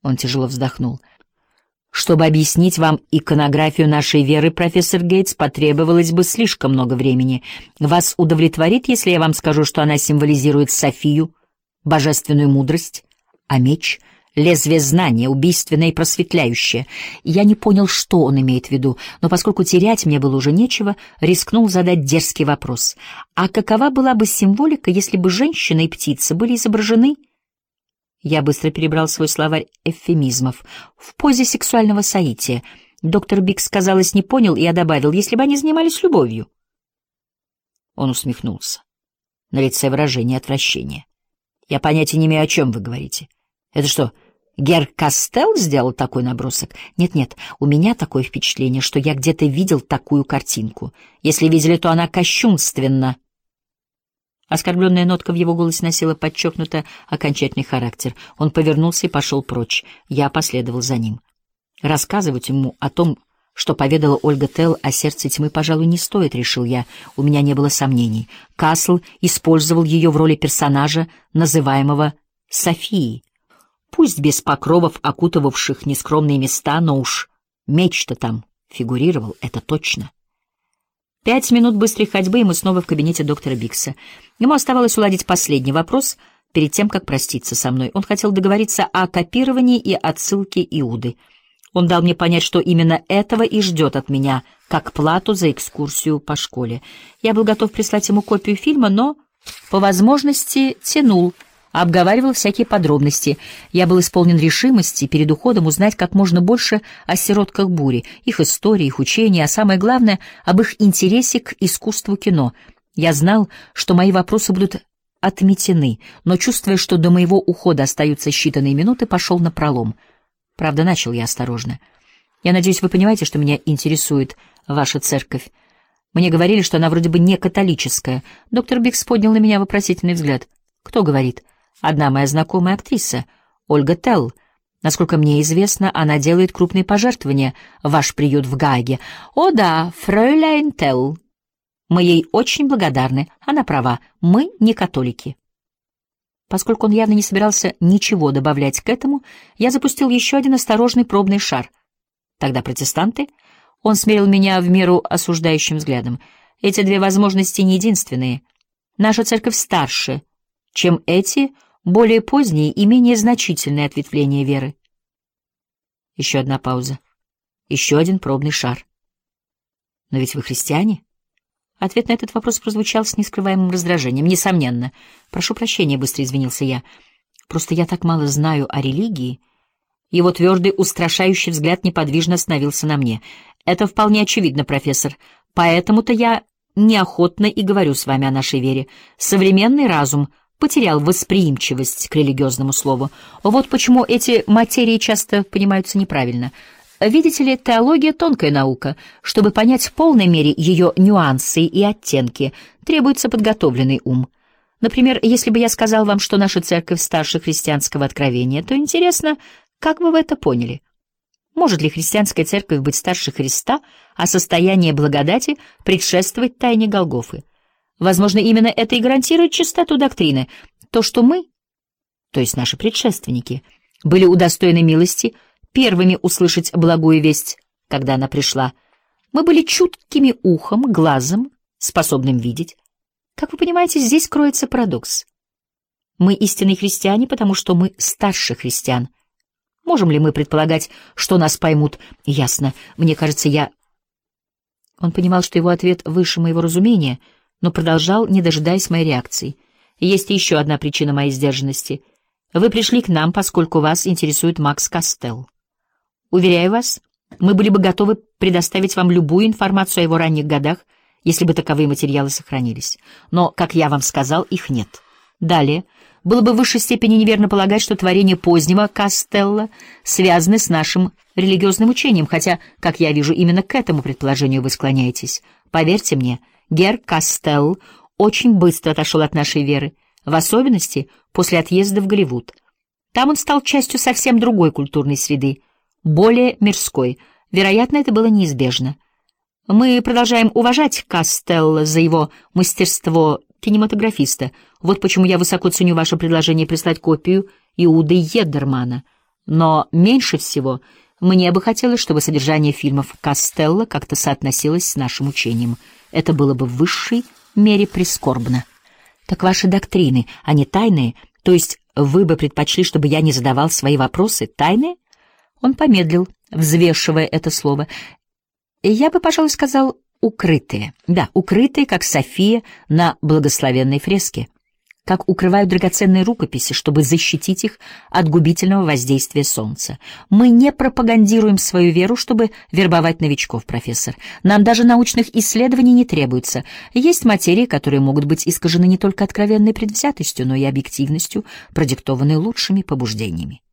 Он тяжело вздохнул. Чтобы объяснить вам иконографию нашей веры, профессор Гейтс, потребовалось бы слишком много времени. Вас удовлетворит, если я вам скажу, что она символизирует Софию, божественную мудрость, а меч — лезвие знания, убийственное и просветляющее. Я не понял, что он имеет в виду, но поскольку терять мне было уже нечего, рискнул задать дерзкий вопрос. А какова была бы символика, если бы женщина и птица были изображены? Я быстро перебрал свой словарь эвфемизмов. В позе сексуального соития. Доктор Бикс, казалось, не понял, и я добавил, если бы они занимались любовью. Он усмехнулся. На лице выражение отвращения. Я понятия не имею, о чем вы говорите. Это что, Гер Кастелл сделал такой набросок? Нет-нет, у меня такое впечатление, что я где-то видел такую картинку. Если видели, то она кощунственна. Оскорбленная нотка в его голосе носила подчеркнуто окончательный характер. Он повернулся и пошел прочь. Я последовал за ним. Рассказывать ему о том, что поведала Ольга Телл о сердце тьмы, пожалуй, не стоит, решил я. У меня не было сомнений. Касл использовал ее в роли персонажа, называемого Софией. Пусть без покровов, окутывавших нескромные места, но уж меч-то там фигурировал, это точно. 5 минут быстрой ходьбы, и мы снова в кабинете доктора Бикса. Ему оставалось уладить последний вопрос перед тем, как проститься со мной. Он хотел договориться о копировании и отсылке Иуды. Он дал мне понять, что именно этого и ждет от меня, как плату за экскурсию по школе. Я был готов прислать ему копию фильма, но, по возможности, тянул, обговаривал всякие подробности. Я был исполнен решимости перед уходом узнать как можно больше о сиротках бури, их истории, их учении, а самое главное — об их интересе к искусству кино. Я знал, что мои вопросы будут отметены, но, чувствуя, что до моего ухода остаются считанные минуты, пошел напролом. Правда, начал я осторожно. Я надеюсь, вы понимаете, что меня интересует ваша церковь. Мне говорили, что она вроде бы не католическая. Доктор Бикс поднял на меня вопросительный взгляд. Кто говорит? Одна моя знакомая актриса, Ольга Телл. Насколько мне известно, она делает крупные пожертвования в ваш приют в Гааге. О да, фройляйн Телл. Мы ей очень благодарны. Она права. Мы не католики. Поскольку он явно не собирался ничего добавлять к этому, я запустил еще один осторожный пробный шар. Тогда протестанты? Он смерил меня в меру осуждающим взглядом. Эти две возможности не единственные. Наша церковь старше, чем эти более поздние и менее значительные ответвления веры. Еще одна пауза. Еще один пробный шар. Но ведь вы христиане? Ответ на этот вопрос прозвучал с нескрываемым раздражением. Несомненно. Прошу прощения, быстро извинился я. Просто я так мало знаю о религии. Его твердый, устрашающий взгляд неподвижно остановился на мне. Это вполне очевидно, профессор. Поэтому-то я неохотно и говорю с вами о нашей вере. Современный разум потерял восприимчивость к религиозному слову. Вот почему эти материи часто понимаются неправильно. Видите ли, теология — тонкая наука. Чтобы понять в полной мере ее нюансы и оттенки, требуется подготовленный ум. Например, если бы я сказал вам, что наша церковь старше христианского откровения, то интересно, как бы вы это поняли? Может ли христианская церковь быть старше Христа, а состояние благодати предшествовать тайне Голгофы? Возможно, именно это и гарантирует чистоту доктрины. То, что мы, то есть наши предшественники, были удостоены милости первыми услышать благую весть, когда она пришла. Мы были чуткими ухом, глазом, способным видеть. Как вы понимаете, здесь кроется парадокс. Мы истинные христиане, потому что мы старше христиан. Можем ли мы предполагать, что нас поймут? Ясно. Мне кажется, Он понимал, что его ответ выше моего разумения, но продолжал, не дожидаясь моей реакции. Есть еще одна причина моей сдержанности. Вы пришли к нам, поскольку вас интересует Макс Кастелл. Уверяю вас, мы были бы готовы предоставить вам любую информацию о его ранних годах, если бы таковые материалы сохранились. Но, как я вам сказал, их нет. Далее, было бы в высшей степени неверно полагать, что творения позднего Кастелла связаны с нашим религиозным учением, хотя, как я вижу, именно к этому предположению вы склоняетесь. Поверьте мне, Гер Кастелл очень быстро отошел от нашей веры, в особенности после отъезда в Голливуд. Там он стал частью совсем другой культурной среды, более мирской. Вероятно, это было неизбежно. Мы продолжаем уважать Кастелла за его мастерство кинематографиста. Вот почему я высоко ценю ваше предложение прислать копию Иуды Еддермана. Но меньше всего мне бы хотелось, чтобы содержание фильмов Костелло как-то соотносилось с нашим учением. Это было бы в высшей мере прискорбно. Так ваши доктрины, они тайные? То есть вы бы предпочли, чтобы я не задавал свои вопросы? Тайные? Он помедлил, взвешивая это слово. Я бы, пожалуй, сказал «укрытые». Да, укрытые, как София на благословенной фреске. Как укрывают драгоценные рукописи, чтобы защитить их от губительного воздействия солнца. Мы не пропагандируем свою веру, чтобы вербовать новичков, профессор. Нам даже научных исследований не требуется. Есть материи, которые могут быть искажены не только откровенной предвзятостью, но и объективностью, продиктованной лучшими побуждениями.